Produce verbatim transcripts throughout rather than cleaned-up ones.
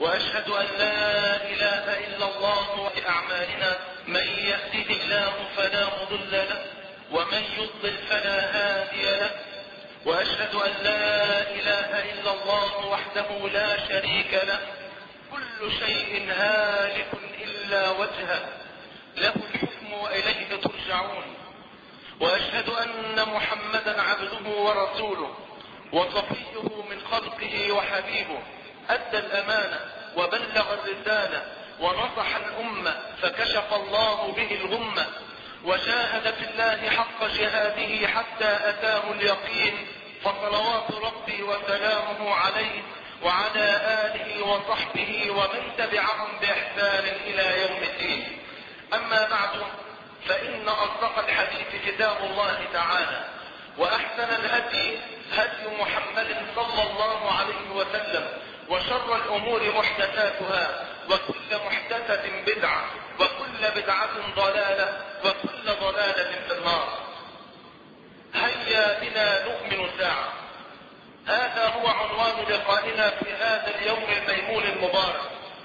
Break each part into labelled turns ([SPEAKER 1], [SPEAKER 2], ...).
[SPEAKER 1] وأشهد أن لا إله إلا الله في أعمالنا، من يهده الله فلا مضل له ومن يضلل فلا هادي له. وأشهد أن لا إله إلا الله وحده لا شريك له، كل شيء هالك إلا وجهه، له الحكم وإليه ترجعون. وأشهد أن محمدا عبده ورسوله وصفيه من خلقه وحبيبه، أدى الأمانة وبلغ الرسالة ونصح الأمة فكشف الله به الغمة، وجاهد في الله حق جهاده حتى أتاه اليقين، فصلوات ربي وسلامه عليه وعلى آله وصحبه ومن تبعهم بإحسان إلى يوم الدين. أما بعد، فإن أصدق الحديث كتاب الله تعالى، وأحسن الهدي هدي محمد صلى الله عليه وسلم، وشر الأمور محدثاتها، وكل محدثة بدعة، وكل بدعة ضلالة، وكل ضلالة في النار. هيا بنا نؤمن ساعة، هذا هو عنوان لقائنا في هذا اليوم الميمون المبارك.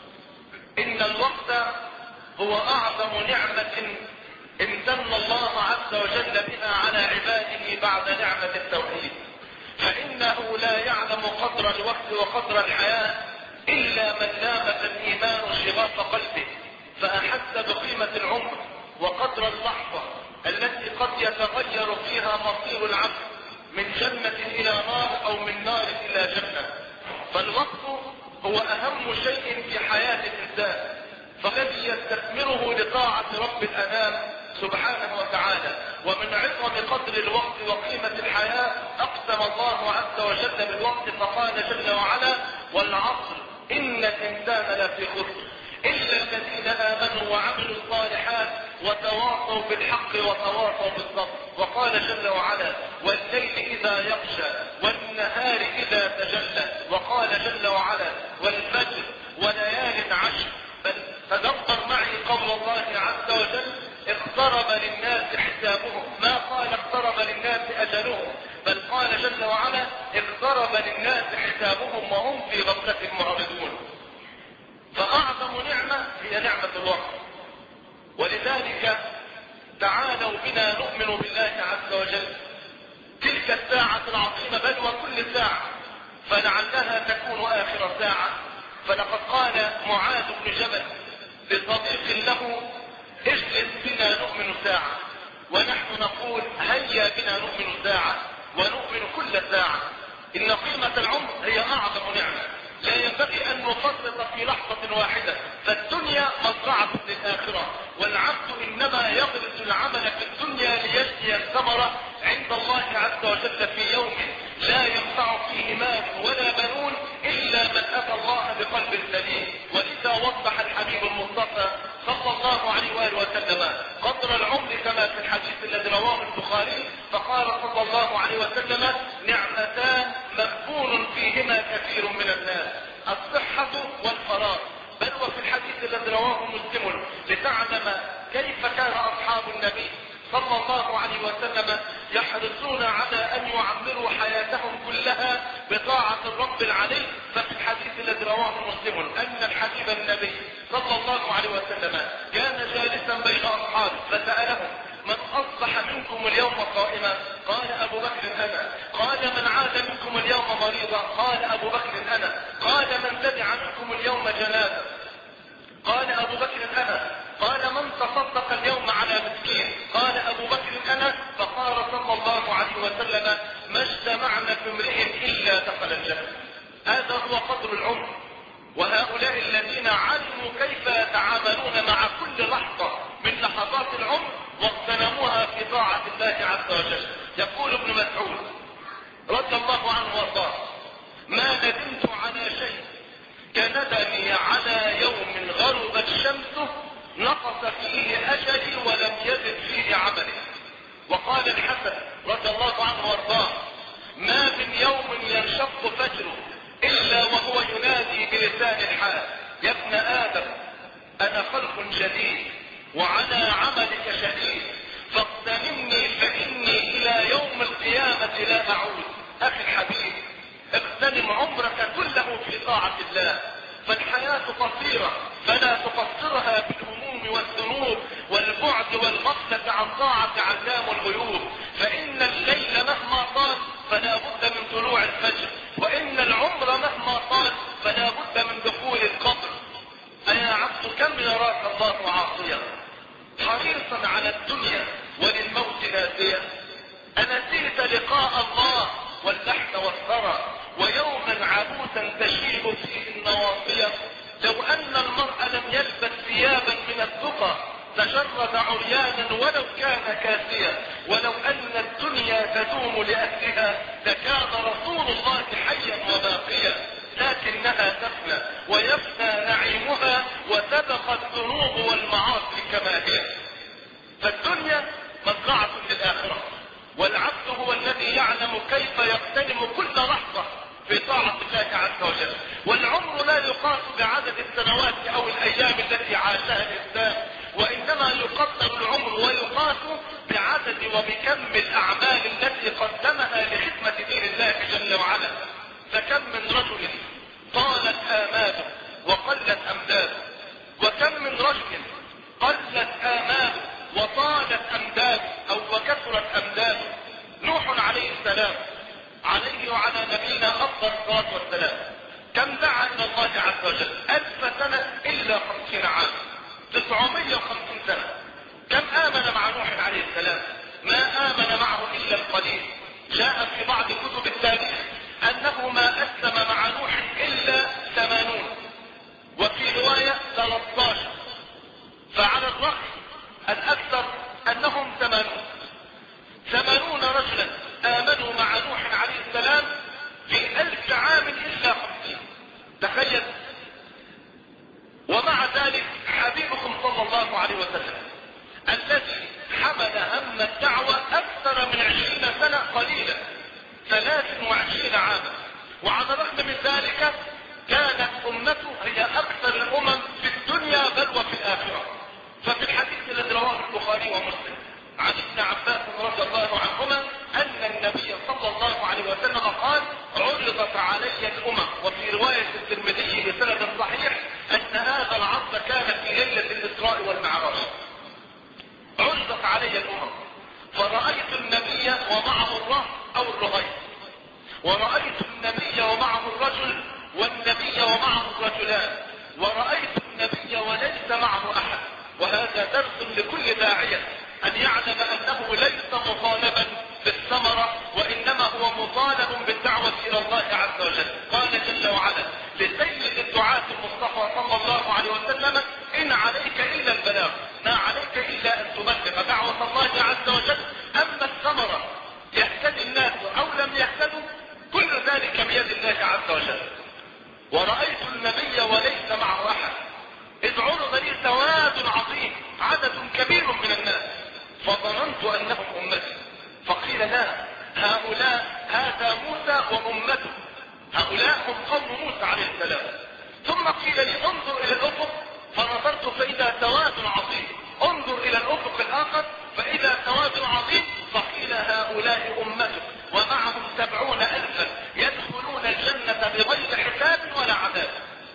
[SPEAKER 1] إن الوقت هو أعظم نعمة امتن الله عز وجل بها على عباده بعد نعمة التوحيد، فإنه لا يعلم قدر الوقت وقدر الحياة إلا من لامس الإيمان شغاف قلبه، فأحس بقيمة العمر وقدر اللحظة التي قد يتغير فيها مصير العبد من جنة إلى نار أو من نار إلى جنة. فالوقت هو أهم شيء في حياة الإنسان، فالذي يستثمره لطاعة رب الأنام سبحانه وتعالى. ومن عظم قدر الوقت وقيمة الحياة أقسم الله عز وجل بالوقت فقال جل وعلا: والعصر إن الإنسان لفي خسر إلا الذين آمنوا وعملوا الصالحات وتواصوا بالحق وتواصوا بالصبر. وقال جل وعلا: والليل إذا يغشى والنهار إذا تجلى. وقال جل وعلا: والفجر وليال عشر. بل تدبر معي قول الله عز وجل: اقترب للناس حسابهم، ما قال اقترب للناس أجلهم، بل قال جل وعلا: اقترب للناس حسابهم وهم في غفلة معرضون. فأعظم نعمة هي نعمة الوقت، ولذلك تعالوا بنا نؤمن بالله عز وجل. تلك الساعة العظيمة، بل وكل ساعة، فلعلها تكون آخر ساعة. فلقد قال معاذ بن جبل لصديق له: اجلس بنا نؤمن ساعة. ونحن نقول: هيا بنا نؤمن ساعة، ونؤمن كل ساعة. إن قيمة العمر هي أعظم نعمة، لا ينبغي أن نفرط في لحظة واحدة، فالدنيا مزرعة للآخرة، والعبد إنما يغرس العمل في الدنيا ليجني الثمرة عند الله عز وجل في يوم لا ينفع فيه مال ولا بنون إلا من أتى الله بقلب سليم. ولذا وضح الحبيب المصطفى صلى الله عليه وآله وسلم قدر العمر كما في الحديث الذي رواه البخاري، فقال صلى الله عليه وسلم: نعمتان مغبون فيهما كثير من الناس، الصحة والفراغ. بل وفي الحديث الذي رواه مسلم: لتعلم كيف كان أصحاب النبي صلى الله عليه وسلم يحرصون على أن يعمروا حياتهم كلها بطاعة الرب العلي. ففي الحديث الذي رواه مسلم أن الحبيب النبي صلى الله عليه وسلم كان جالسا بين أصحابه فسألهم: من أصبح منكم اليوم صائما؟ قال أبو بكر: أنا. قال: من عاد منكم اليوم مريضا؟ قال أبو بكر: أنا. قال: من تبع منكم اليوم جنازة؟ قال أبو بكر: أنا. قال: من تصدق اليوم على مسكين؟ قال أبو بكر: أنا. فقال صلى الله عليه وسلم: ما اجتمعنا في امرئ إلا دخل الجنة. هذا هو قدر العمر. وهؤلاء الذين علموا كيف يتعاملون مع كل لحظة من لحظات العمر واغتنموها في طاعة الله عز وجل. يقول ابن مسعود رضي الله عنه وارضاه: ما ندمت على شيء كندمي على يوم غربت شمسه نقص فيه أجلي ولم يزد فيه عملي. وقال الحسن رضي الله عنه وارضاه: ما من يوم ينشق فجره إلا وهو ينادي بلسان الحال: يا ابن آدم أنا خلق جديد وعلى عملك شديد، فاغتنمني فإني إلى يوم القيامة لا أعود. أخي الحبيب، اغتنم عمرك كله في طاعة الله، فالحياة قصيرة فلا تقصرها بالهموم والذنوب والبعد والغفلة عن طاعة علام الغيوب، فإن الليل مهما طال فلا بد من طلوع الفجر، وإن العمر مهما طال فلا بد من دخول القبر. أيا عبد كم يراك الله عاصيا حريصا على الدنيا وللموت ناسيا، أنسيت لقاء الله واللحن والثرى ويوما عبوسا تشيب فيه النواصية. لو أن المرء لم يلبس ثيابا من التقى تشرد عريانا ولو كان كاسيا، ولو أن الدنيا تدوم لأهلها لكان رسول الله حيا وباقيا، لكنها تفنى ويفنى نعيمها وتبقى الذنوب والمعاصي كما هي. فالدنيا مزرعة للآخرة، والعبد هو الذي يعلم كيف يغتنم كل لحظة في طاعة الله عز وجل. والعمر لا يقاس بعدد السنوات أو الأيام التي عاشها الإنسان، وإنما يقدر العمر ويقاس بعدد وبكم الأعمال التي قدمها لخدمة دين الله جل وعلا. فكم من رجل طالت آماله وقلت أمداده، وكم من رجل قلت آماله وطالت أمداده أو وكثرت أمداده. نوح عليه السلام عليه وعلى نبينا أفضل الصلاة والسلام كم دعا إلى الله عز وجل؟ ألف سنة إلا خمسين عام، تسعمائة وخمسين سنة. كم آمن مع نوح عليه السلام؟ ما آمن معه إلا القليل. جاء في بعض كتب التاريخ أنه ما أسلم مع نوح إلا ثمانون، وفي رواية ثلاثة عشر، فعلى الرأي الأكثر أنهم ثمانون. ثمانون رجلا آمنوا مع نوح عليه السلام في ألف عام إلا خمسين. تخيل. ومع ذلك حبيبكم صلى الله عليه وسلم الذي حمل هم الدعوة أكثر من عشرين سنة قليلا، ثلاث وعشرين عاما، وعلى الرغم من ذلك كانت أمته هي أكثر الأمم في الدنيا بل وفي الآخرة. ففي الحديث الذي رواه البخاري ومسلم عن ابن عباس رضي الله عنهما أن النبي صلى الله عليه وسلم قال: عرضت علي الأمم، وفي رواية الترمذي بسند صحيح أن هذا العرض كان في ليلة الإسراء والمعراج. عرضت علي الأمم فرأيت النبي ومعه الرهط أو الرهيب، ورأيت النبي ومعه الرجل والنبي ومعه الرجلان، ورأيت النبي وليس معه أحد. وهذا درس لكل داعية أن يعلم أنه ليس مطالبا بالثمرة، وإنما هو مطالب بالدعوة إلى الله عز وجل. قال جل وعلا لسيد الدعاة المصطفى صلى الله عليه وسلم: إن عليك إلا البلاغ، ما عليك إلا أن تبلغ دعوة الله عز وجل. أما الثمرة يهتدي الناس أو لم يهتدوا كل ذلك بيد الله عز وجل. ورأيت النبي وليس معه أحد، إذ عرض لي سواد عظيم، عدد كبير من الناس، فظننت أنهم أمتي، فقيل لا، هؤلاء هذا موسى وأمته، هؤلاء هم قوم موسى عليه السلام. ثم قيل لي: انظر إلى الأفق، فنظرت فإذا سواد عظيم، انظر إلى الأفق الآخر فإذا سواد عظيم، فقيل هؤلاء أمته ومعهم سبعون ألفا يدخلون الجنة بغير حساب ولا عذاب.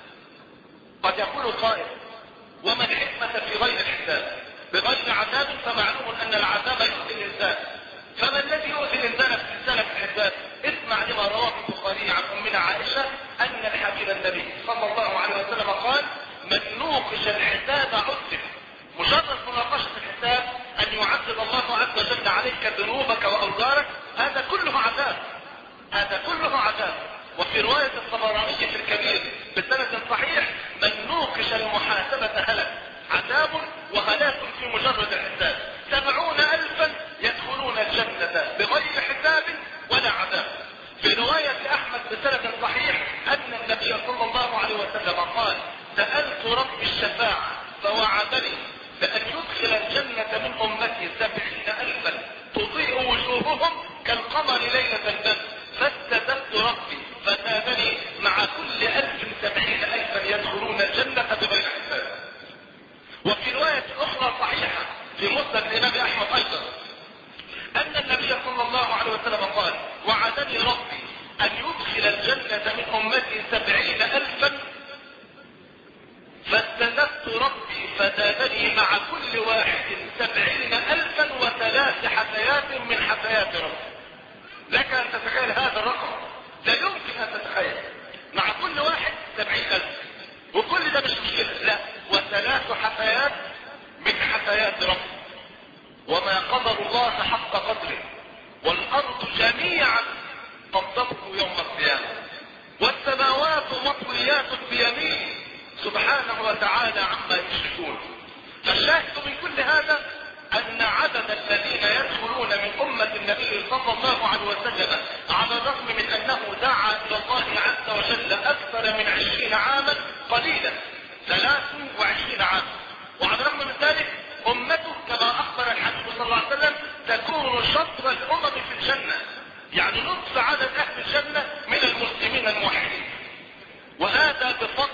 [SPEAKER 1] قد يقول قائل: وما الحكمة في غير الحساب؟ بغير عذاب فمعلوم أن العذاب يؤذي الإنسان، فما الذي يؤذي الإنسان في رسالة الحساب؟ اسمع لما رواه البخاري عن أمنا عائشة أن الحبيب النبي صلى الله عليه وسلم قال: من نوقش الحساب عذب. مجرد مناقشة الحساب أن يعذب الله عز وجل عليك ذنوبك وأوزارك، هذا كله عذاب، هذا كله عذاب. وفي رواية الطبراني في الكبير بسند صحيح: من نوقش المحاسبة هلك. عذاب وهلاك في مجرد الحساب. سبعون ألفا يدخلون الجنة بغير حساب ولا عذاب. في رواية أحمد بسند صحيح أن النبي صلى الله عليه وسلم قال: سألت رب الشفاعة فوعدني بأن يدخل الجنة من أمتي سبعين ألفا تضيء وجوههم كالقمر ليلة البدر، فاستزدت ربي فزادني مع كل ألف سبعين ألفا يدخلون الجنة بغير حساب. وفي رواية أخرى صحيحة في مسند الإمام أحمد أيضا أن النبي صلى الله عليه وسلم قال: وعدني ربي أن يدخل الجنة من أمتي سبعين ألفا سبحانه وتعالى عما يشركون. فالشاهد من كل هذا أن عدد الذين يدخلون من أمة النبي صلى الله عليه وسلم على الرغم من أنه دعا إلى الله عز وجل أكثر من عشرين عاما قليلا، ثلاث وعشرين عاما، وعلى الرغم من ذلك أمته كما أخبر الحبيب صلى الله عليه وسلم تكون شطر الأمم في الجنة، يعني نصف عدد أهل الجنة من المسلمين الموحدين. وهذا بفضل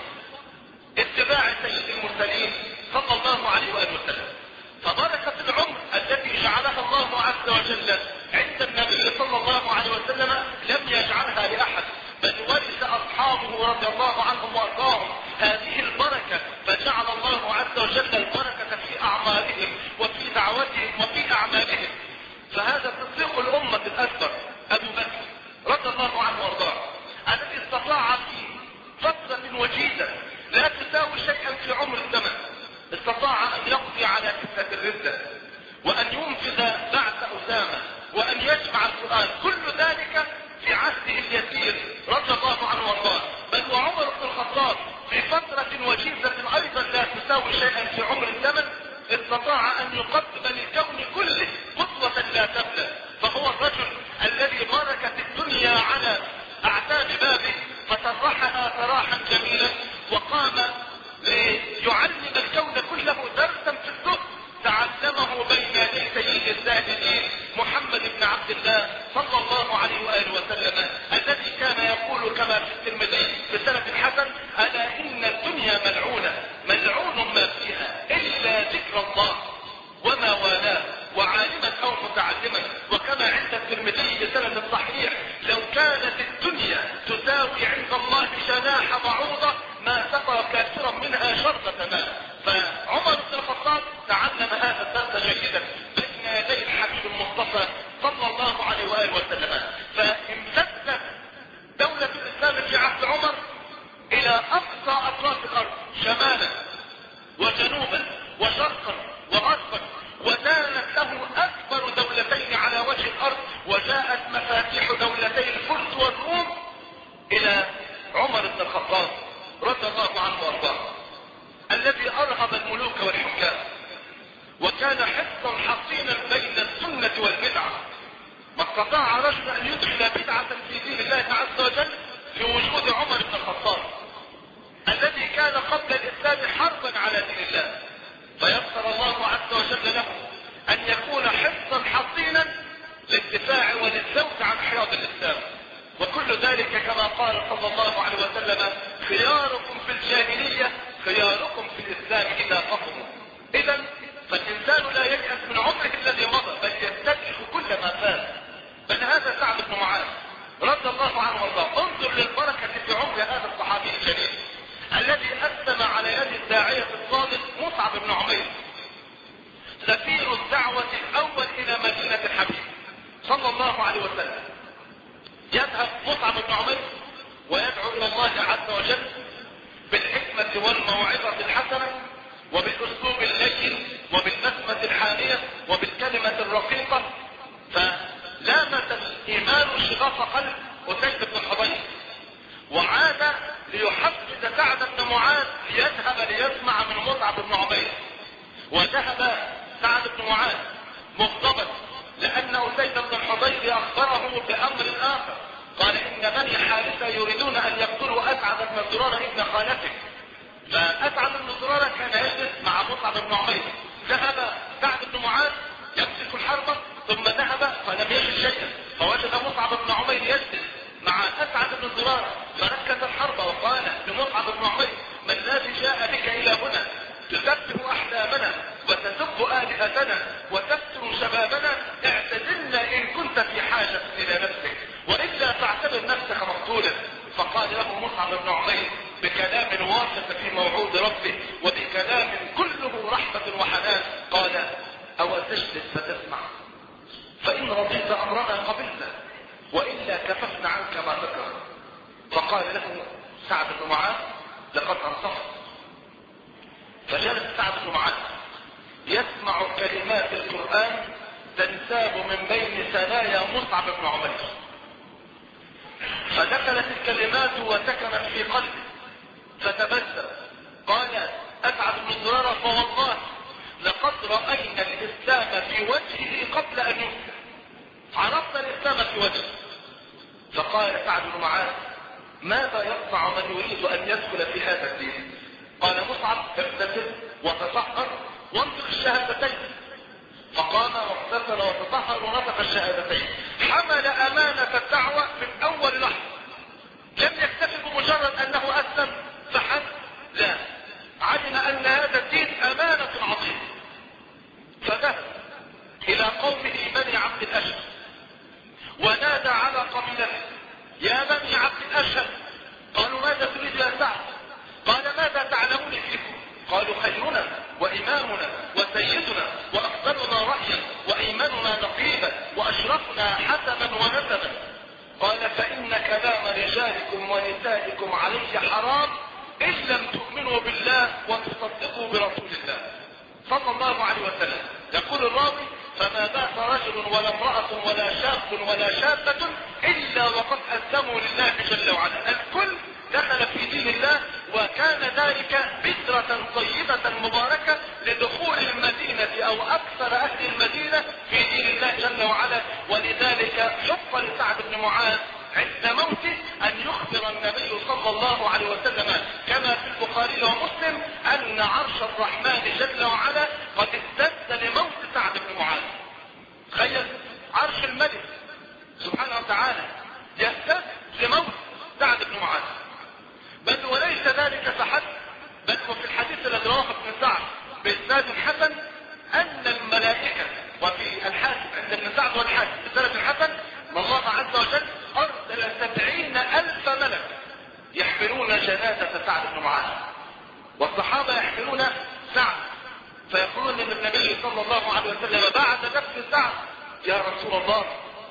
[SPEAKER 1] اتباع سيد المرسلين صلى الله عليه وآله وسلم. فبركة العمر التي جعلها الله عز وجل عند النبي صلى الله عليه وسلم لم يجعلها لأحد، بل ورث أصحابه رضي الله عنهم وأرضاهم هذه البركة، فجعل الله عز وجل البركة في أعمالهم وفي دعوتهم وفي أعمالهم. فهذا تصديق الأمة الأكبر أبو بكر رضي الله عنه وأرضاه، الذي استطاع في فترة وجيزة لا تساوي شيئا في عمر الزمن، استطاع أن يقضي على فتنة الردة، وأن ينفذ بعث أسامة، وأن يجمع القرآن، كل ذلك في عهده اليسير رضي الله عنه وارضاه. بل وعمر بن الخطاب في فترة وجيزة أيضا لا تساوي شيئا في عمر الزمن استطاع أن يقدم للكون كله قدوة لا تبلى. فهو الرجل الذي بركت الدنيا على أعتاب بابه فسرحها سراحا جميلا، وقام ليعلم الكون كله درسا في الزهد تعلمه بين يدي سيد الزاهدين محمد بن عبد الله صلى الله عليه وآله وسلم، الذي كان يقول كما في الترمذي بسند حسن: ألا إن الدنيا ملعونة ملعون ما فيها إلا ذكر الله وما والاه وعالما أو متعلما. وكما عند الترمذي بسند صحيح: لو كانت الدنيا تساوي عند الله جناح بعوضة ما سقى كافرا منها شربة ماء. فعمر بن الخطاب تعلم هذا الدرس جيدا بين يدي الحبيب المصطفى صلى الله عليه وآله وسلم. فامتدت دولة الإسلام في عهد عمر إلى أقصى أطراف الأرض، شمالا وجنوبا وشرقا وغربا، وكانت له أكبر دولتين على وجه الأرض، وجاءت مفاتيح دولتي الفرس والروم إلى عمر بن الخطاب رضي الله عنه وارضاه، الذي أرهب الملوك والحكام، وكان حصا حصينا بين السنة والبدعة. ما استطاع رجل أن يدخل بدعة في دين الله عز وجل في وجود عمر بن الخطاب، الذي كان قبل الإسلام حربا على دين الله، فيسر الله عز وجل له أن يكون حصا حصينا للدفاع وللزوج عن حياض الإسلام. وكل ذلك كما قال صلى الله عليه وسلم: خياركم في الجاهلية خياركم في الإسلام إذا فقهوا. إذا فالإنسان لا ييأس من عمره الذي مضى، بل يستدرك كل ما فات. بل هذا سعد بن معاذ رضي الله عنه وارضاه. انظر للبركة في عمر هذا الصحابي الجليل الذي أسلم على يد الداعية الصادق مصعب بن عمير، سفير الدعوة الأول إلى مدينة الحبيب صلى الله عليه وسلم. يذهب مصعب بن عمير ويدعو إلى الله عز وجل بالحكمة والموعظة الحسنة وبالأسلوب اللين وبالنسمة الحانية وبالكلمة الرقيقة. فلامس الإيمان شغاف قلب أسيد بن الحضير، وعاد ليحفز سعد بن معاذ ليذهب ليسمع من مصعب بن عمير. وذهب سعد بن معاذ مغضبا لأن أسيد بن الحضير أخبره بأمر آخر، قال: إن بني حارثة يريدون أن يقتلوا أسعد بن زرارة ابن خالته. فأسعد بن زرارة كان يجلس مع مصعب بن عمير. ذهب سعد بن معاذ يمسك الحرب، ثم ذهب فلم يجد شيئا، فوجد مصعب بن عمير يجلس مع أسعد بن زرارة، فركز الحرب وقال لمصعب بن عمير: ما الذي جاء بك إلى هنا تسفه أحلامنا وتسب آلهتنا وتفتن شبابنا؟ اعتزلنا إن كنت في حاجة إلى نفسك، وإلا فاعتبر نفسك مقتولا. فقال له مصعب بن عمير بكلام واثق في موعود ربه وبكلام كله رحمة وحنان، قال: أو تجلس فتسمع، فإن رضيت أمرنا قبلنا، وإلا كففنا عنك ما ذكر. فقال له سعد بن معاذ: لقد أنصفت. فجلس سعد بن معاذ يسمع كلمات القرآن تنساب من بين ثنايا مصعب بن عمير، فدخلت الكلمات وسكنت في قلبه فتبسم. قال: رأينا الإسلام في وجهه قبل أن يسلم، عرفنا الإسلام في وجهه. فقال سعد بن معاذ: ماذا يصنع من يريد أن يدخل في هذا الدين؟ قال مصعب: اغتسل وتطهر وانطق الشهادتين. فقام واغتسل وتطهر ونطق الشهادتين. حمل أمانة الدعوة من أول لحظة، لم يكتفي بمجرد أنه أسلم فحسب، لا، علم أن هذا الدين أمانة عظيمة. فذهب إلى قومه بني عبد الأشهر ونادى على قبيلته: يا بني عبد الأشهر. قالوا: ماذا تريد يا سعد؟ قال: ماذا تعلمون فيكم؟ قالوا: خيرنا وإمامنا وسيدنا وأفضلنا رأيا وأيمننا نقيبا وأشرفنا حسبا ونسبا. قال: فإن كلام رجالكم ونسائكم علي حرام إن لم تؤمنوا بالله وتصدقوا برسول الله صلى الله عليه وسلم. يقول الراوي: فما بات رجل ولا امرأة ولا شاب ولا شابة إلا وقد أسلموا لله جل وعلا. الكل دخل في دين الله، وكان ذلك بذرة طيبة مباركة لدخول المدينة أو أكثر أهل المدينة في دين الله جل وعلا. ولذلك حق لسعد بن معاذ عند موته أن يخبر النبي صلى الله عليه وسلم كما في البخاري ومسلم أن عرش الرحمن جل وعلا قد اهتز لموت سعد بن معاذ. تخيل عرش الملك سبحانه وتعالى يهتز لموت سعد بن معاذ. بل وليس ذلك فحسب، بل وفي الحديث الذي رواه ابن سعد بإسناد حسن أن الملائكة، وفي الحاكم عند ابن سعد والحاكم بسند الحسن، ان الله عز وجل أرسل سبعين ألف ملك يحملون جنازة سعد بن معاذ، والصحابة يحملون سعد، فيقولون للنبي صلى الله عليه وسلم بعد نفس سعد: يا رسول الله،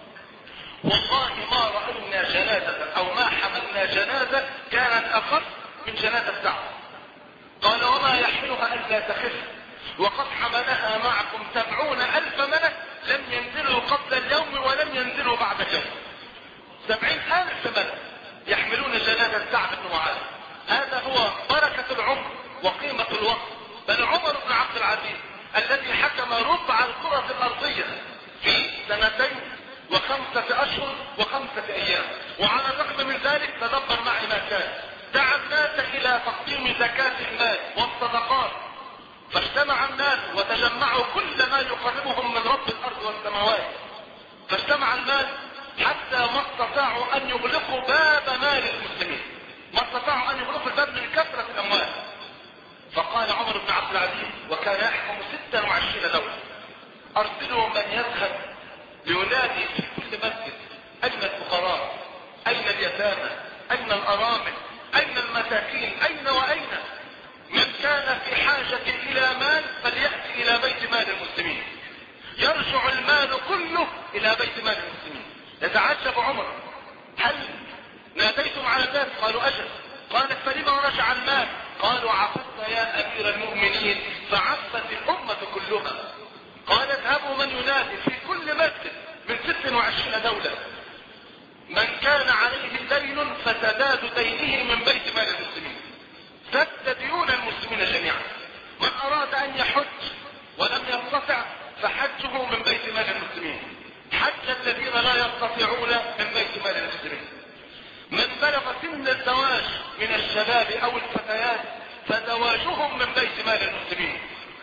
[SPEAKER 1] والله ما رأينا جنازة أو ما حملنا جنازة كانت أخف من جنازة سعد. قال: وما يحملها ألا تخف، وقد حملها معكم سبعون ألف ملك لم ينزلوا قبل اليوم ولم ينزلوا بعد اليوم. سبعين ألف ملك يحملون جنازة سعد بن معاذ. هذا هو بركة العمر وقيمة الوقت. بل عمر بن عبد العزيز الذي حكم ربع الكرة الأرضية في سنتين وخمسة أشهر وخمسة أيام، وعلى الرغم من ذلك تدبر معي ما كان، دعا الناس إلى تقديم زكاة المال والصدقات، فاجتمع الناس وتجمعوا كل ما يقربهم من رب الأرض والسماوات، فاجتمع المال حتى ما استطاعوا أن يغلقوا باب مال المسلمين، ما استطاعوا أن يغلقوا الباب من كثرة الأموال. فقال عمر بن عبد العزيز وكان يحكم ستة وعشرين دولة: أرسلوا من يذهب لينادي في كل مسجد: أين الفقراء؟ أين اليتامى؟ أين الأرامل؟ أين المساكين؟ أين وأين؟ من كان في حاجة إلى مال فليأتي إلى بيت مال المسلمين. يرجع المال كله إلى بيت مال المسلمين. يتعجب عمر: هل ناديتم على الناس؟ قالوا: أجل. قالت: فلما رجع المال؟ قالوا: عفت يا أمير المؤمنين فعفت الأمة كلها. قال: اذهبوا من ينادي في كل مسجد من ست وعشرين دولة: من كان عليه دين فسداد دينه من بيت مال المسلمين. سد ديون المسلمين جميعا. من أراد أن يحج ولم يستطع فحجه من بيت مال المسلمين. حج الذين لا يستطيعون من بيت مال المسلمين. من بلغ سن الزواج من الشباب أو الفتيات فزواجهم من بيت مال المسلمين.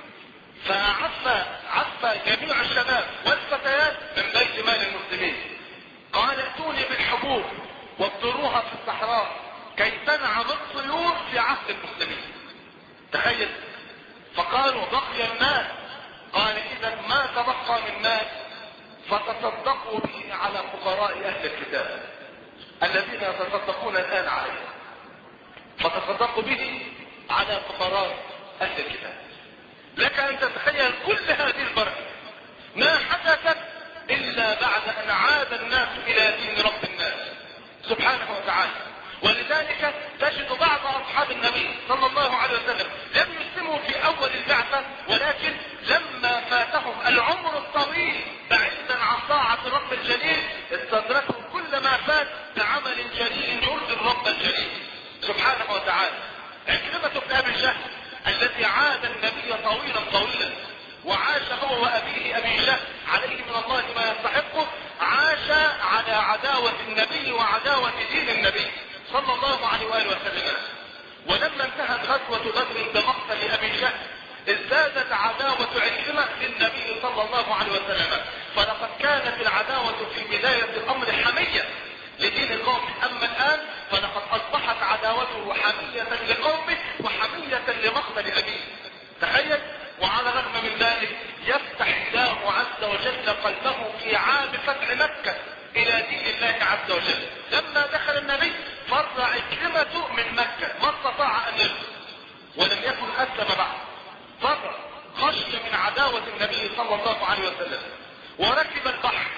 [SPEAKER 1] فعفى عفى جميع الشباب والفتيات من بيت مال المسلمين. قال: ائتوني بالحبوب وابذروها في الصحراء كي تنعم الطيور في عهد المسلمين. تخيل. فقالوا: بقي المال. قال: اذا ما تبقى من مال فتصدقوا به على فقراء اهل الكتاب الذين يتصدقون الان عليه، فتصدقوا به على فقراء اهل الكتاب. لك ان تتخيل كل هذه البركه ما حدثت الا بعد ان عاد الناس الى دين رب الناس سبحانه وتعالى. ولذلك تجد بعض اصحاب النبي صلى الله عليه وسلم لم يسلموا في اول البعثه، ولكن لما فاتهم العمر الطويل بعيدا عن طاعه الرب الجليل استدركوا كل ما فات بعمل جليل يرضي الرب الجليل سبحانه وتعالى. عكرمة بن ابي جهل الذي عاد النبي طويلا طويلا وعاد هو وأبيه أبي جهل عليه من الله ما يستحقه، عاش على عداوة النبي وعداوة دين النبي صلى الله عليه وآله وسلم. ولما انتهت غزوة بدر بمقتل أبي جهل ازدادت عداوة عكرمة للنبي صلى الله عليه وسلم. فلقد كانت العداوة في بداية الأمر حمية لدين قومه، أما الآن فلقد أصبحت عداوته حمية لقومه وحمية لمقتل أبيه. تخيل. وعلى الرغم من ذلك يفتح الله عز وجل قلبه في عام فتح مكة إلى دين الله عز وجل. لما دخل النبي فر عكرمة من مكة، ما استطاع أن يدخل ولم يكن أسلم بعد، فر خشي من عداوة النبي صلى الله عليه وسلم وركب البحر.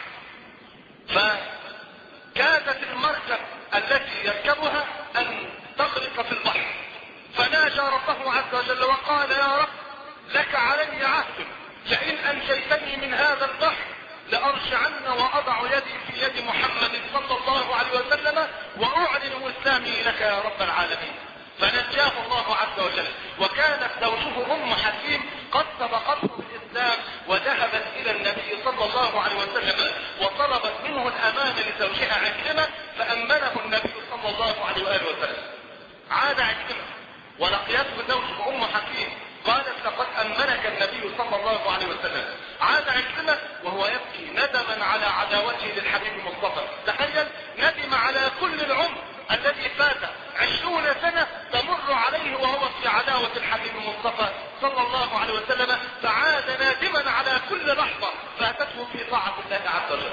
[SPEAKER 1] فكادت المركب التي يركبها أن تغرق في البحر، فناجى ربه عز وجل وقال يا رب لك علي عهد، لئن أنجيتني من هذا البحر لأرجعن وأضع يدي في يد محمد صلى الله عليه وسلم وأعلن إسلامي لك يا رب العالمين. فنجاه الله عز وجل. وكانت زوجه أم حكيم قد سبقته بالإسلام وذهبت إلى النبي صلى الله عليه وسلم وطلبت منه الأمان لزوجها عكرمة، فأمنه النبي صلى الله عليه وآله وسلم. عاد عكرمة ولقيته زوجه أم حكيم قالت لقد أمنك النبي صلى الله عليه وسلم. عاد عكرمة وهو يبكي ندما على عداوته للحبيب المصطفى. تخيل، ندم على كل العمر الذي فات، عشرون سنة تمر عليه وهو في عداوة الحبيب المصطفى صلى الله عليه وسلم، فعاد نادما على كل لحظة فاتته في طاعة الله عز وجل.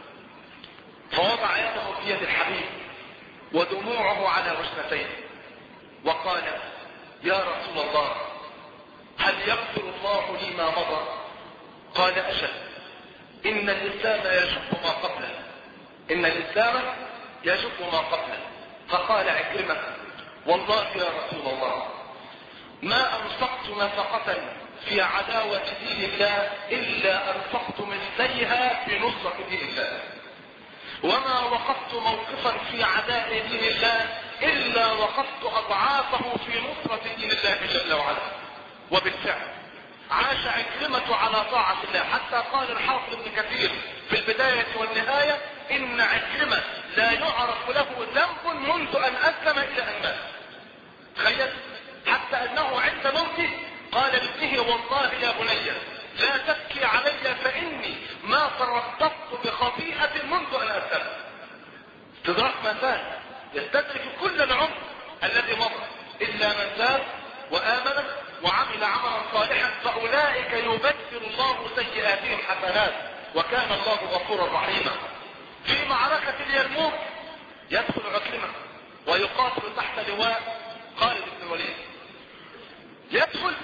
[SPEAKER 1] فوضع يده في يد الحبيب ودموعه على وجنتيه وقال يا رسول الله هل يغفر الله لي ما مضى؟ قال أجل، إن الإسلام يجب ما قبله، إن الإسلام يجب ما قبله. فقال عكرمة والله يا رسول الله ما أنفقت نفقة في عداوة دين الله إلا أنفقت مثليها في نصرة دين الله، وما وقفت موقفا في عداء دين الله إلا وقفت أضعافه في نصرة دين الله جل وعلا. وبالفعل عاش عكرمة على طاعة الله، حتى قال الحافظ ابن كثير في البداية والنهاية إن عكرمة لا يعرف له ذنب منذ أن أسلم إلى أن مات. تخيل، حتى أنه عند موته قال لابنه والله يا بني لا تبكي علي فإني ما ترتبت بخطيئة منذ أن أسلم. استدراك ما فات يستدرك كل العمر الذي مضى إلا من تاب وآمن وعمل عملا صالحا فأولئك يبدل الله سيئاتهم حسنات وكان الله غفورا رحيما. في معركة اليرموك يدخل عكرمة ويقاتل تحت لواء خالد بن الوليد. يدخل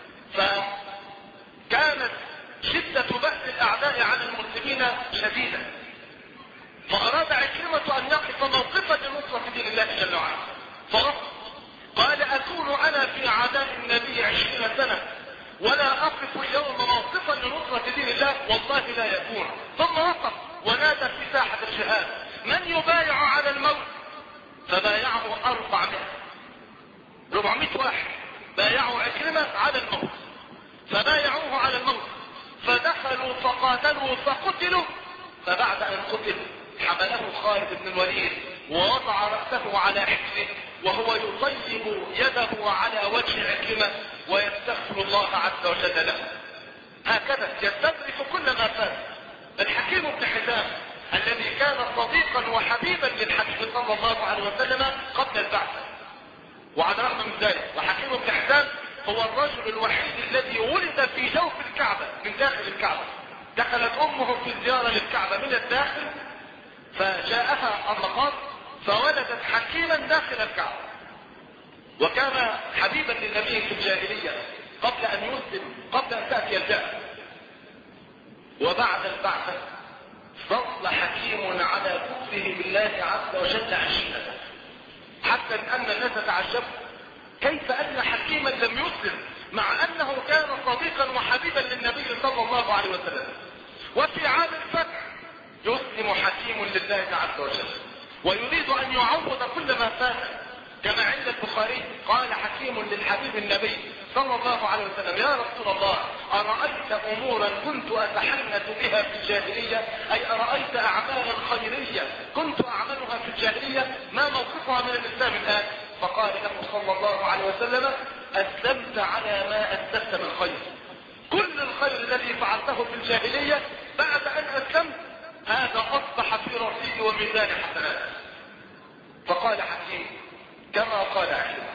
[SPEAKER 1] فكانت شدة بأس الأعداء على المسلمين شديدة، فأراد عكرمة أن يقف موقفا لنصرة دين الله جل وعلا، فرفض. قال أكون أنا في عداء النبي عشرين سنة ولا أقف اليوم موقفا لنصرة دين الله؟ والله لا يكون. ثم وقف ونادى في ساحة الجهاد من يبايع على الموت؟ فبايعه أربعمائة ربعمائة واحد بايعوا عكرمة على الموت، فبايعوه على الموت فدخلوا فقاتلوا فقتلوا. فبعد أن قتل حمله خالد بن الوليد ووضع رأسه على حجره وهو يطيب يده على وجه عكرمة ويستغفر الله عز وجل له. هكذا يستدرك كل ما فات. الحكيم بن حزام الذي كان صديقا وحبيبا للحبيب صلى الله عليه وسلم قبل البعثة، وعلى الرغم من ذلك وحكيم بن حزام هو الرجل الوحيد الذي ولد في جوف الكعبة من داخل الكعبة. دخلت أمه في زيارة للكعبة من الداخل فجاءها المقام فولدت حكيما داخل الكعبة، وكان حبيبا للنبي في الجاهلية قبل أن يسلم، قبل أن تأتي البعثة. وبعد البعثة ظل حكيم على كفره بالله عز وجل عشرين، حتى أن الناس تعجبوا كيف أن حكيما لم يسلم مع أنه كان صديقا وحبيبا للنبي صلى الله عليه وسلم. وفي عام الفتح يسلم حكيم لله عز وجل ويريد أن يعوض كل ما فات. كما عند البخاري قال حكيم للحبيب النبي صلى الله عليه وسلم: يا رسول الله، أرأيت أمورا كنت أتحنث بها في الجاهلية، أي أرأيت أعمالا خيرية كنت أعملها في الجاهلية، ما موقفها من الإسلام الآن؟ فقال له صلى الله عليه وسلم: أسلمت على ما أسلمت من خير. كل الخير الذي فعلته في الجاهلية بعد أن أسلمت هذا أصبح في رصيد وميزان حسنات. فقال حكيم كما قال عكرمة: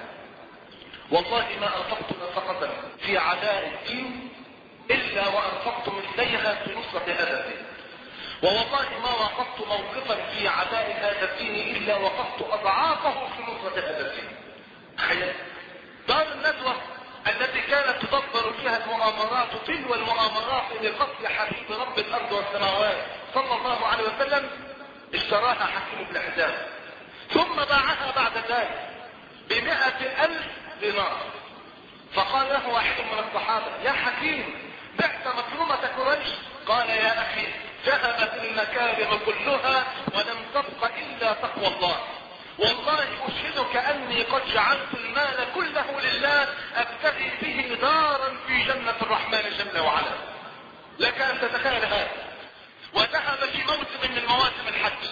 [SPEAKER 1] والله ما أنفقت نفقة في عداء الدين إلا وأنفقت مثليها في نصرة هذا الدين، ووالله ما وقفت موقفا في عداء هذا الدين إلا وقفت أضعافه في نصرة هذا الدين. تخيل دار الندوة التي كانت تدبر فيها المؤامرات تلو المؤامرات لقتل حبيب رب الأرض والسماوات صلى الله عليه وسلم، اشتراها حكيم بن حزام، ثم باعها بعد ذلك بمئة ألف دينار. فقال له واحد من الصحابة: يا حكيم، بعت مكرمة قريش؟ قال: يا أخي، ذهبت المكارم كلها ولم تبق إلا تقوى الله. والله أشهدك أني قد جعلت المال كله لله أبتغي به دارا في جنة الرحمن جل وعلا. لك أن تتخيل هذا. وذهب في موسم من مواسم الحج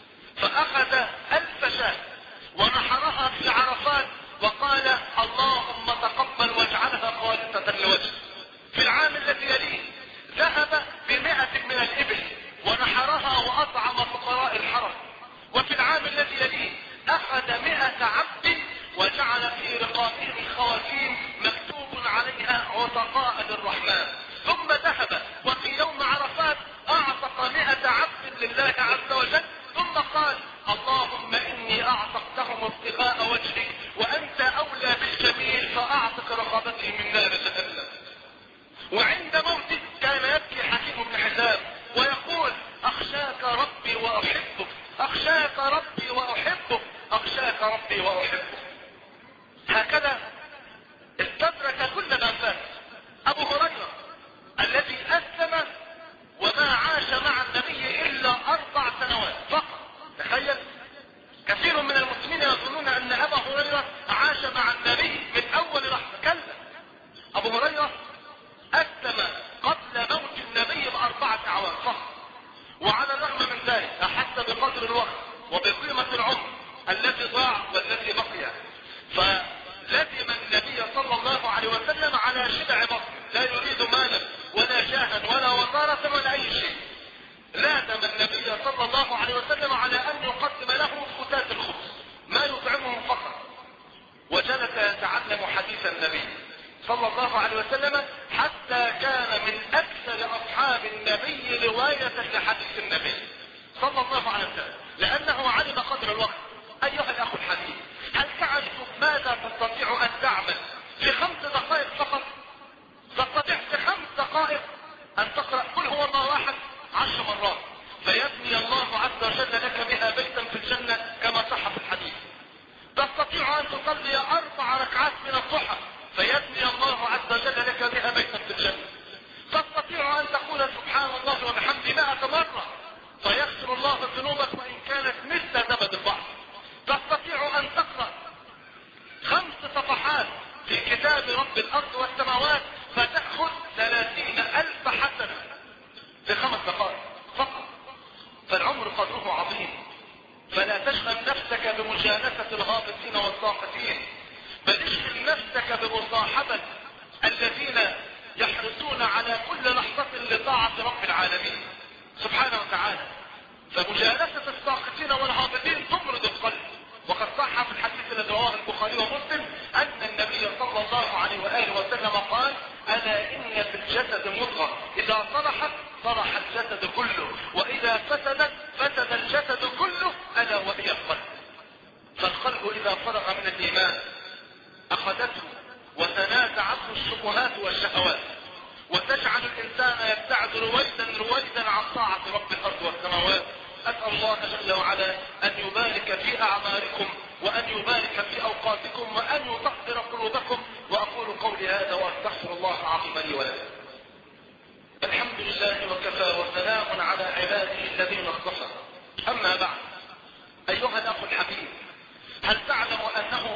[SPEAKER 1] فأخذ ألف شاة ونحرها في عرفات وقال: اللهم تقبل واجعلها خالصة لوجهك. في العام الذي يليه ذهب بمئة من الإبل ونحرها وأطعم فقراء الحرم. وفي العام الذي يليه أخذ مئة عبد وجعل في رقابهم خواتيم مكتوب عليها عتقاء للرحمن. ثم ذهب وفي يوم عرفات أعتق مئة عبد لله عز وجل، ثم قال: اللهم إني أعتقتهم ابتغاء وجهك وأنت أولى بالجميل فأعتق رقبتي من نار جهنم. وعند موته كان يبكي حكيم بن حزام ويقول: أخشاك ربي وأحبك، أخشاك ربي وأحبك، أخشاك ربي وأحبك. هكذا استدرك كل ما فات. أبو هريرة الذي أسلم وما عاش مع النبي إلا أربع سنوات فقط. تخيل، كثير من المسلمين يظنون أن أبا هريرة عاش مع النبي من أول لحظة. كلا، أبو هريرة أسلم قبل موت النبي بأربعة أعوام فقط، وعلى الرغم من ذلك أحس بقدر الوقت وبقيمة العمر الذي ضاع والذي بقي، فلزم النبي صلى الله عليه وسلم على شبع بطن، لا يريد مالا ولا جاها ولا وزارة ولا أي شيء. لازم النبي صلى الله عليه وسلم على أن يقدم له فتات الخبز ما يطعمهم فقط، وجلس يتعلم حديث النبي صلى الله عليه وسلم حتى كان من أكثر أصحاب النبي رواية لحديث النبي صلى الله عليه وسلم، لأنه علم قدر الوقت. أيها الأخ الحبيب، هل تعرف ماذا تستطيع أن تعمل في خمس دقائق فقط؟ تستطيع في خمس دقائق أن تقرأ قل هو الله أحد عشر مرات فيبني الله عز وجل لك بها بيتا في الجنة كما صح في الحديث. تستطيع أن تصلي أربع ركعات من الضحى فيبني الله عز وجل لك بها بيتا في الجنة. تستطيع أن تقول سبحان الله وبحمده مئة مرة فيغفر الله ذنوبك وإن كانت مثل زبد البحر. تستطيع أن تقرأ خمس صفحات في كتاب رب الأرض والسماوات فتأخذ ثلاثين ألف حسنة في خمس دقائق فقط. فالعمر قدره عظيم، فلا تشغل نفسك بمجالسة الهابطين والساقطين، بل اشغل نفسك بمصاحبة الذين يحرصون على كل لحظة لطاعة رب العالمين سبحانه وتعالى. فمجالسة الساقطين والهابطين تمرض القلب. وقد صح في الحديث الذي رواه البخاري ومسلم أن النبي صلى الله عليه وآله وسلم قال: ألا إن في الجسد مضغة إذا صلحت صلح الجسد كله وإذا فسدت فسد الجسد كله ألا وهي القلب. فالقلب إذا فرغ من الإيمان أخذته وتنازعته الشبهات والشهوات وتجعل الإنسان يبتعد رويدا رويدا عن طاعة رب الأرض والسماوات. أسأل الله جل وعلا أن يبارك في أعماركم وأن يبارك في أوقاتكم وأن يطهر قلوبكم. وأقول قولي هذا وأستغفر الله العظيم لي ولكم. الحمد لله وكفى وسلام على عباده الذين اصطفى. أما بعد، أيها الأخ الحبيب، هل تعلم أنه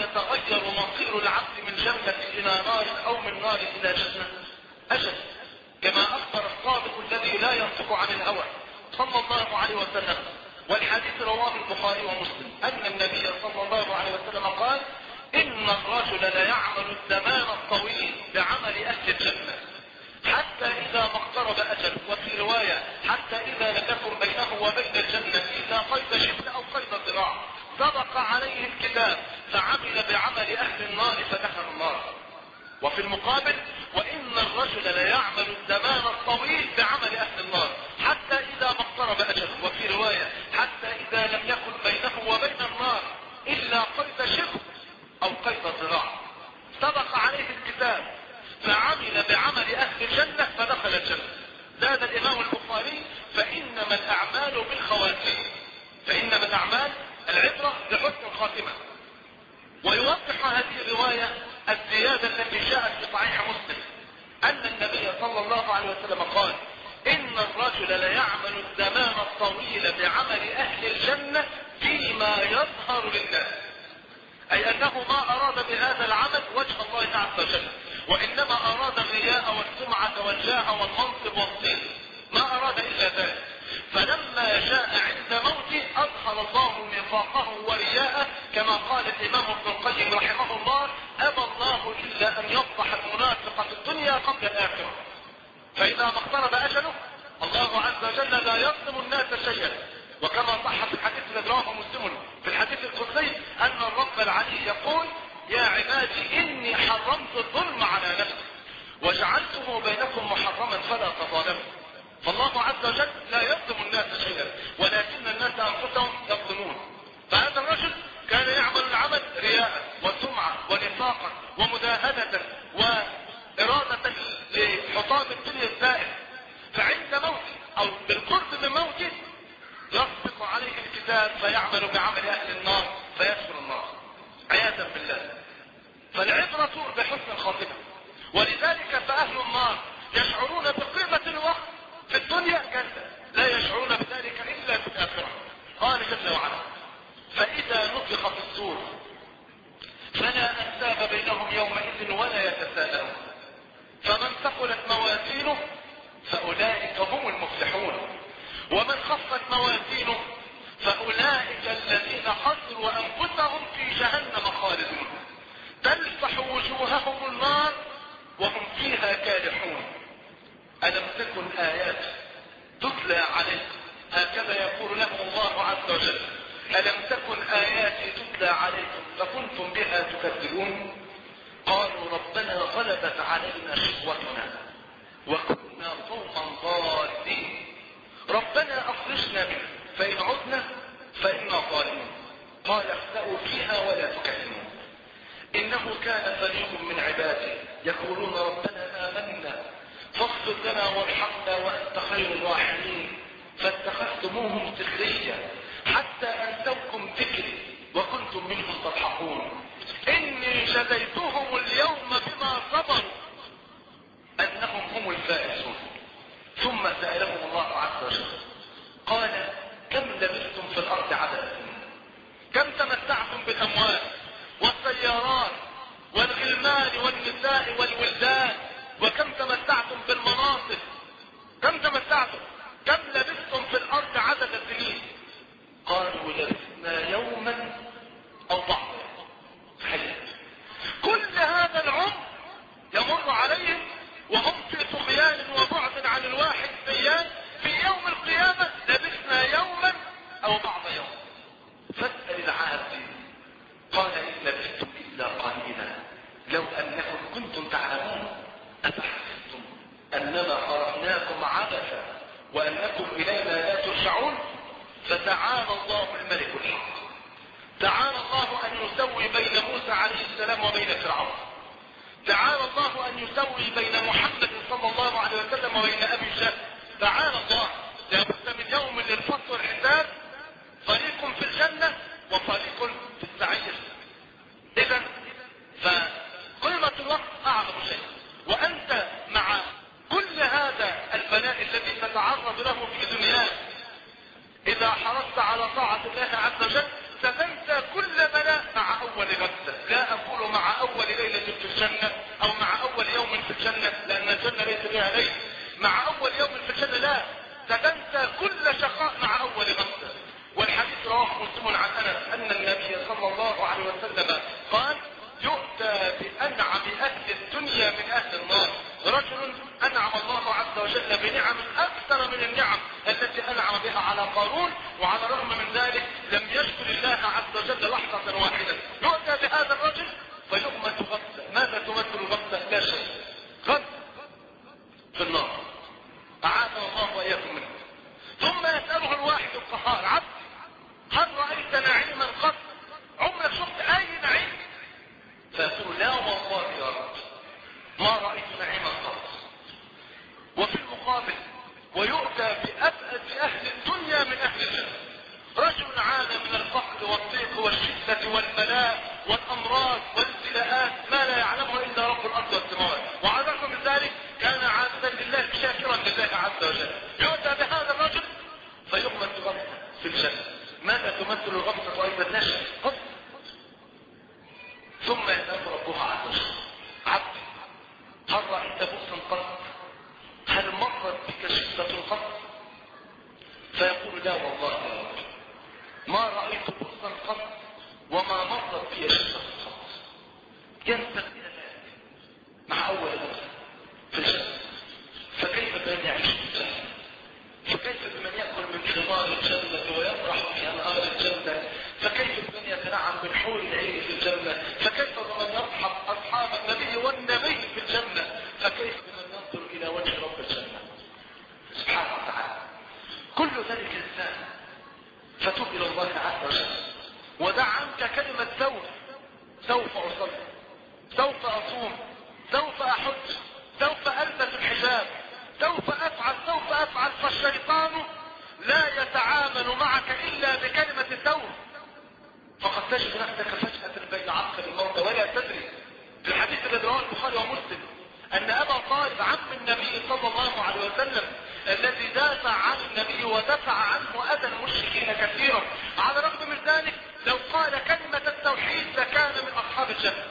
[SPEAKER 1] يتغير مصير العبد من جنة إلى نار أو من نار إلى جنة؟ أجل، كما أخبر الصادق الذي لا ينطق عن الهوى صلى الله عليه وسلم، والحديث رواه البخاري ومسلم، أن النبي صلى الله عليه وسلم قال: إن الرجل ليعمل الزمان الطويل بعمل أهل الجنة حتى إذا ما اقترب أجل، وفي رواية حتى إذا لم يكن بينه وبين الجنة إلا قيد شبر أو قيد ذراع سبق عليه الكتاب فعمل بعمل أهل النار فدخل النار. وفي المقابل: وإن الرجل ليعمل الزمان الطويل بعمل أهل النار حتى إذا ما اقترب أجل، وفي رواية حتى إذا لم يكن بينه وبين النار إلا قيد شبر أو قيد ذراع سبق عليه الكتاب فعمل بعمل أهل الجنة فدخل الجنة. زاد الإمام البخاري: فإنما الأعمال بالخواتيم، فإنما الأعمال العبرة بحسن الخاتمة. ويوضح هذه الرواية الزيادة التي جاءت في صحيح مسلم أن النبي صلى الله عليه وسلم قال: إن الرجل ليعمل الزمان الطويل بعمل أهل الجنة فيما يظهر للناس، أي أنه ما أراد بهذا العمل وجه الله عز وجل، وإنما أراد الرياء والسمعة والجاه والمنصب والصيت، ما أراد إلا ذلك. فلما جاء عند موته أدخل الله نفاقه ورياءه، كما قال الإمام ابن القيم رحمه الله: أبى الله إلا أن يفضح المنافق في الدنيا قبل الآخرة. فإذا ما اقترب أجله الله عز وجل لا يظلم الناس شيئا، وكما صح في الحديث الذي رواه مسلم في الحديث القدسي أن الرب العلي يقول: يا عبادي إني حرمت الظلم على نفسي وجعلته بينكم محرما فلا تظالموا. فالله عز وجل لا يظلم الناس شيئا، ولكن الناس أنفسهم يظلمون. فهذا الرجل كان يعمل العمل رياء وسمعة ونفاقا ومداهنة وإرادة لحطام الدنيا الزائل، فعند موته أو بالقرب من موته يسبق عليه الكتاب فيعمل بعمل أهل النار فيدخل النار عياذا بالله. فالعبرة بحسن الخاتمة، ولذلك فأهل النار يشعرون بقيمة الوقت في الدنيا كذا، لا يشعرون بذلك إلا في الآخرة. قال جل وعلا: فإذا نفخ في الصور فلا أنساب بينهم يومئذ ولا يتساءلون فمن ثقلت موازينه فأولئك هم المفلحون ومن خفت موازينه فأولئك الذين خسروا أنفسهم في جهنم خالدون تلفح وجوههم النار وهم فيها كالحون. ألم تكن آيات تتلى عليكم، هكذا يقول لهم الله عز وجل: ألم تكن آياتي تتلى عليكم فكنتم بها تكذبون؟ قالوا ربنا غلبت علينا شقوتنا وكنا قوما ضالين ربنا أخرجنا منه فإن عدنا فإنا ظالمون قال اخسأوا فيها ولا تكلمون إنه كان فريق من عبادي يقولون ربنا آمنا فاغفر لنا وارحمنا وأنت خير الراحمين فاتخذتموهم سخريا حتى أنسوكم ذكري وكنتم منهم تضحكون إني جزيتهم اليوم بما صبروا أنهم هم الفائزون. ثم سألهم الله عز وجل قال: كم لبثتم في الأرض عدد سنين؟ كم تمتعتم بالأموال والسيارات والغلمان والنساء والولدان؟ وكم تمتعتم بالمناصب؟ كم تمتعتم؟ كم لبثتم في الأرض عدد سنين؟ قالوا لبثنا يوما أو بعض حيث كل هذا العمر يمر عليهم وهم في طغيان وبعد عن الواحد ديان. في يوم القيامة لبثنا يوما أو بعض يوم. فاسأل العابدين قال إن لبثتم إلا قليلا لو أنكم كنتم تعلمون أفحسبتم أنما خلقناكم عبثا وأنكم إلينا لا ترجعون. فتعالى الله الملك الحق، تعالى الله أن يسوي بين موسى عليه السلام وبين فرعون، تعالى الله أن يسوي بين محمد صلى الله عليه وسلم وبين أبي جهل. تعالى الله، لابد من يوم للفصل والحساب، فريق في الجنة وفريق في السعير. إذا فقيمة الوقت أعظم شيء، وأنت مع كل هذا البلاء الذي تتعرض له في دنياك إذا حرصت على طاعة الله عز وجل ستنسى كل بلاء مع أول غزة. لا وجل بنعم اكثر من النعم التي انعم بها على قارون، وعلى الرغم من ذلك لم يشكر الله عز وجل لحظة واحدة. يؤتى بهذا الرجل فيغمس غمسة. ماذا تمثل الغمسة؟ لا شيء. غمس في النار، اعاذنا الله واياكم منه. ثم يسأله الواحد القهار: عبد هل رأيت نعيما قط؟ عمرك شفت اي نعيم؟ فيقول: لا والله يا رب ما رأيت نعيما قط. وفي المقابل ويؤتى بأبأس أهل الدنيا من أهل الجنة، رجل عانى من الفقر والضيق والشدة والبلاء والأمراض والابتلاءات ما لا يعلمه إلا رب الأرض والسماوات، وعلى الرغم من ذلك كان عابدا لله شاكرا لله عز وجل. يؤتى بهذا الرجل فيغمس غمسة في الجنة. ماذا تمثل الغمسة أيضا؟ لا شيء. ثم يسأل ربها عز وجل: عبد هل رأيت بؤسا قط؟ هل مرت بك شدة قط؟ فيقول: لا والله يا رب ما رأيت بؤسا قط وما مرت بي شدة قط. ينتقل إلى ذلك مع أول بؤس في الجنة. فكيف بمن يعيش في الجنة؟ فكيف بمن يأكل من ثمار الجنة ويفرح في أنهار الجنة؟ فكيف بمن يتنعم من حور العين في الجنة؟ فكيف بمن يصحب أصحاب النبي والنبي في الجنة؟ فكيف بمن ينظر إلى وجه رب الجنة سبحانه وتعالى؟ كل ذلك الإنسان فتوب إلى الله عز وجل ودع عنك كلمة سوف. سوف أصلي، سوف أصوم، سوف أحج، سوف ألبس الحجاب، سوف أفعل، سوف أفعل. فالشيطان لا يتعامل معك إلا بكلمة سوف. فقد تجد نفسك فجأة بين عقل الموت ولا تدري. في الحديث الذي رواه البخاري ومسلم أن أبا طالب عم النبي صلى الله عليه وسلم الذي دافع عن النبي ودفع عنه أذى المشركين كثيرا، على الرغم من ذلك لو قال كلمة التوحيد لكان من أصحاب الجنة،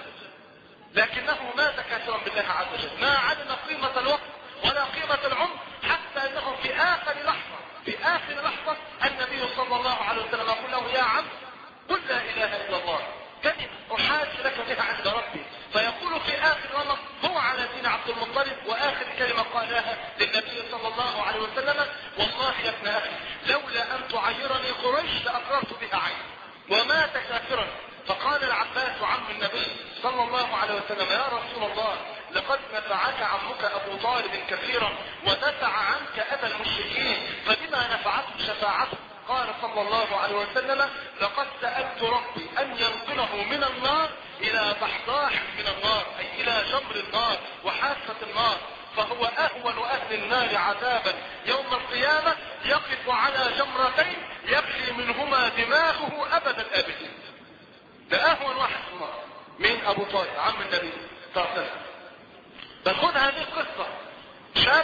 [SPEAKER 1] لكنه مات كافرا بالله عز وجل. ما علم قيمة الوقت ولا قيمة العمر، حتى أنه في آخر لحظة في آخر لحظة النبي صلى الله عليه وسلم يقول له: يا عم قل لا إله إلا الله كلمة أحاج لك بها عند ربي. فيقول في آخر رمض هو على دين عبد المطلب، وآخر كلمة قالها للنبي صلى الله عليه وسلم: والله يا ابن أخي لولا أن تعيرني قريش لأقررت بها عيني. ومات كافرا. فقال العباس عم النبي صلى الله عليه وسلم: يا رسول الله لقد نفعك عمك أبو طالب كثيرا ودفع عنك أذى المشركين، فبما نفعته شفاعته؟ قال صلى الله عليه وسلم: لقد سألت ربي أن ينقله من النار إلى ضحضاح من النار، أي إلى جمر النار وحافة النار، فهو أهون أهل النار عذابا يوم القيامة، يقف على جمرتين يبكي منهما دماغه أبد الآبدين. ده أهون واحد في النار. مين؟ أبو طالب عم النبي صلى الله عليه وسلم. بل خذ هذه القصة: شاب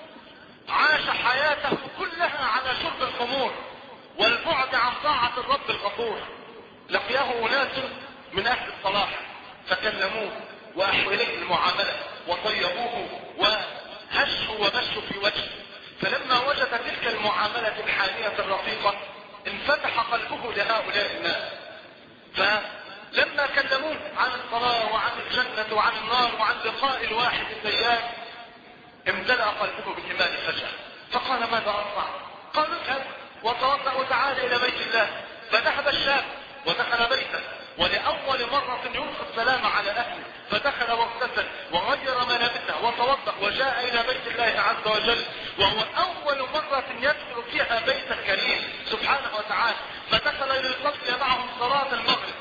[SPEAKER 1] عاش حياته كلها على شرب الخمور والبعد عن طاعة الرب الغفور. لقيه أناس من أهل الصلاح فكلموه وأحوا إليه المعاملة وطيبوه وهشوا ومشوا في وجهه، فلما وجد تلك المعاملة الحانية الرقيقة انفتح قلبه لهؤلاء الناس. فلما كلموه عن الصلاة وعن الجنة وعن النار وعن لقاء الواحد الديان امتلأ قلبه بالإيمان فجأة. فقال: ماذا أصنع؟ قالوا: اذهب وتوضأ وتعال إلى بيت الله. فذهب الشاب ودخل بيته، ولأول مرة يلقي السلام على أهله، فدخل واغتسل وغير ملابسه وتوضأ وجاء إلى بيت الله عز وجل، وهو أول مرة يدخل فيها بيت الكريم سبحانه وتعالى. فدخل ليصلي معهم صلاة المغرب،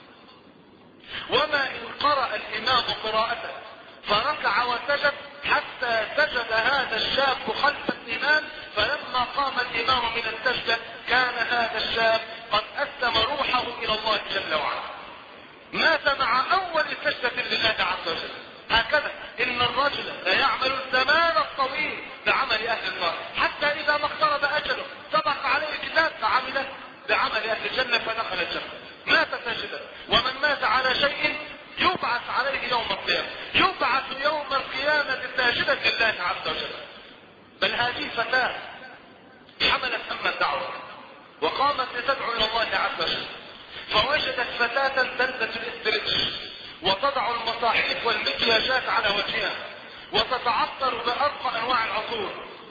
[SPEAKER 1] وما إن قرأ الإمام قراءته فركع وسجد حتى سجد هذا الشاب خلف الإمام، فلما قام الإمام من السجدة كان هذا الشاب قد أسلم روحه إلى الله جل وعلا. مات مع أول سجدة لله عز وجل. هكذا إن الرجل لا يعمل الزمان الطويل بعمل أهل النار، حتى إذا ما اقترب أجله سبق عليه كتاب فعمل بعمل أهل الجنة فدخل الجنة. مات ساجدا. ومن مات على شيء يبعث عليه يوم القيامة، يبعث يوم القيامة ساجدا لله عز وجل. بل هذه فتاة حملت هم الدعوة وقامت لتدعو إلى الله عز وجل، فوجدت فتاة تلبس الاسترتش وتضع المصاحف والمكياجات على وجهها وتتعطر بأرقى أنواع العطور،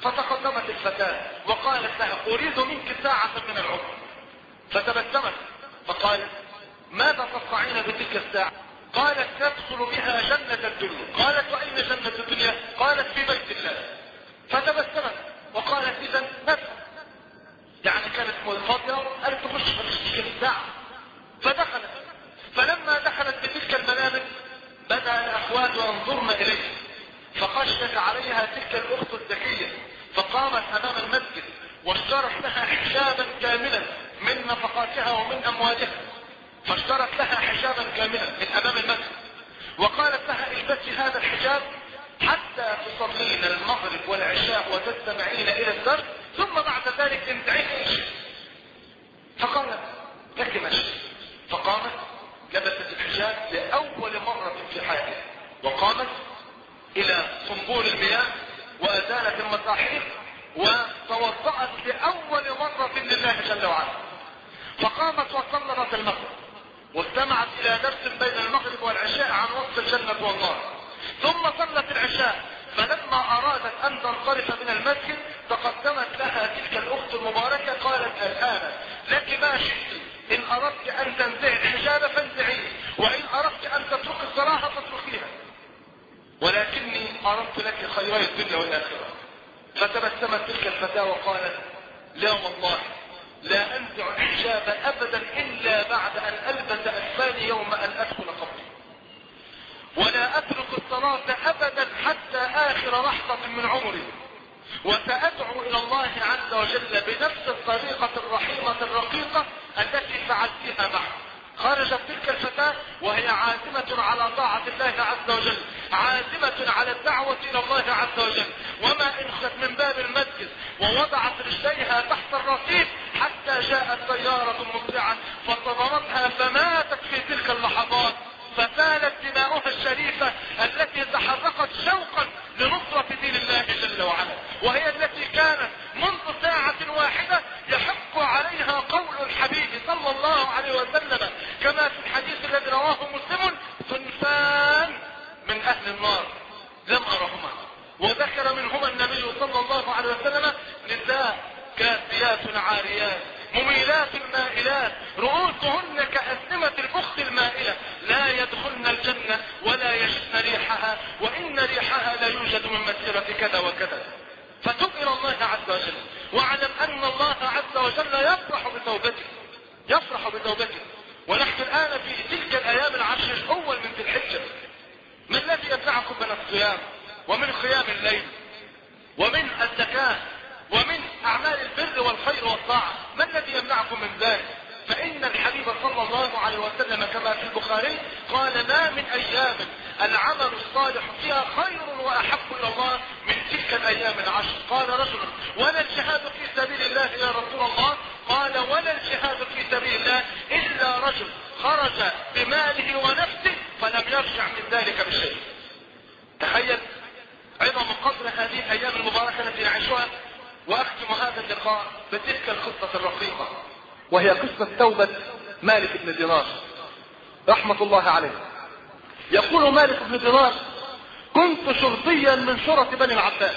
[SPEAKER 1] فتقدمت الفتاة وقالت لها أريد منك ساعة من العمر. فتبسمت فقالت ماذا تصنعين بتلك الساعة؟ قالت تدخل بها جنة الدنيا. قالت وأين جنة الدنيا؟ قالت في بيت الله. فتبسمت وقالت إذن ندخل. يعني كانت فاضية قالت تخش في تلك الساعة. فدخلت. فلما دخلت بتلك الملابس بدأ الأخوات ينظرن إليه، فخشت عليها تلك الأخت الذكية، فقامت أمام المسجد واشترت لها حجابا كاملا من نفقاتها ومن أموالها، فاشترت لها حجابا كاملا من أمام المسجد، وقالت لها البسي هذا الحجاب حتى تصلين المغرب والعشاء وتستمعين إلى الدرس، ثم بعد ذلك انتعين إن شئت. فقالت لك ماشي. فقامت لبست الحجاب لأول مرة في حياتها، وقامت إلى صنبور المياه وأزالت المساحيق وتوضأت لأول مرة لله جل وعلا. فقامت وصلت المغرب واستمعت إلى درس بين المغرب والعشاء عن وصف الجنة والنار، ثم صلت العشاء. فلما أرادت أن تنصرف من المسجد تقدمت لها تلك الأخت المباركة قالت الآن لك ما شئت، إن أردت أن تنزعي الحجاب فانزعيه، وإن أردت أن تترك الصلاة فاتركيها، ولكني أردت لك خيري الدنيا والآخرة. فتبسمت تلك الفتاة وقالت لا والله لا أنزع الحجاب أبدا إلا بعد أن ألبس أكفاني يوم أن أدخل قبري، ولا أترك الصلاة أبدا حتى آخر لحظة من عمري، وسأدعو إلى الله عز وجل بنفس الطريقة الرحيمة الرقيقة التي فعلتها معه. خرجت تلك الفتاة وهي عازمة على طاعة الله عز وجل، عازمة على الدعوة إلى الله عز وجل، وما انخت من باب المسجد ووضعت رجليها تحت الرصيف حتى جاءت سيارة مسرعة فصدمتها فماتت في تلك اللحظات، فسالت دماؤها الشريفة التي تحركت شوقا لنصرة دين الله جل وعلا، وهي التي كانت منذ ساعة واحدة يحق عليها قول الحبيب صلى الله عليه وسلم كما في الحديث الذي رواه مسلم صنفان من أهل النار لم أرهما، وذكر منهما النبي صلى الله عليه وسلم نساء كاسيات عاريات مميلات مائلات رؤوسهن كأسنمة البخت المائلة لا يدخلن الجنة ولا يجدن ريحها، وإن ريحها لا يوجد من مسيرة كذا وكذا. فتب إلى الله عز وجل واعلم أن الله عز وجل يفرح بتوبتك، يفرح بتوبتك. ونحن الآن في تلك الأيام العشر الأول من ذي الحجة. ما الذي يمنعكم من الصيام ومن قيام الليل ومن الزكاة ومن أعمال البر والخير والطاعة؟ ما الذي يمنعكم من ذلك؟ فإن الحبيب صلى الله عليه وسلم كما في البخاري قال ما من أيام العمل الصالح فيها خير وأحب إلى الله من تلك الأيام العشر. قال رجل ولا الجهاد في سبيل الله يا رسول الله؟ قال ولا الجهاد في سبيل الله إلا رجل خرج بماله ونفسه فلم يرجع من ذلك بشيء. تخيل عظم قدر هذه الأيام المباركة التي نعيشها. وأختم هذا اللقاء بتلك القصة الرقيقة، وهي قصة توبة مالك بن دينار رحمة الله عليه. يقول مالك بن دينار كنت شرطيا من شرط بني العباس،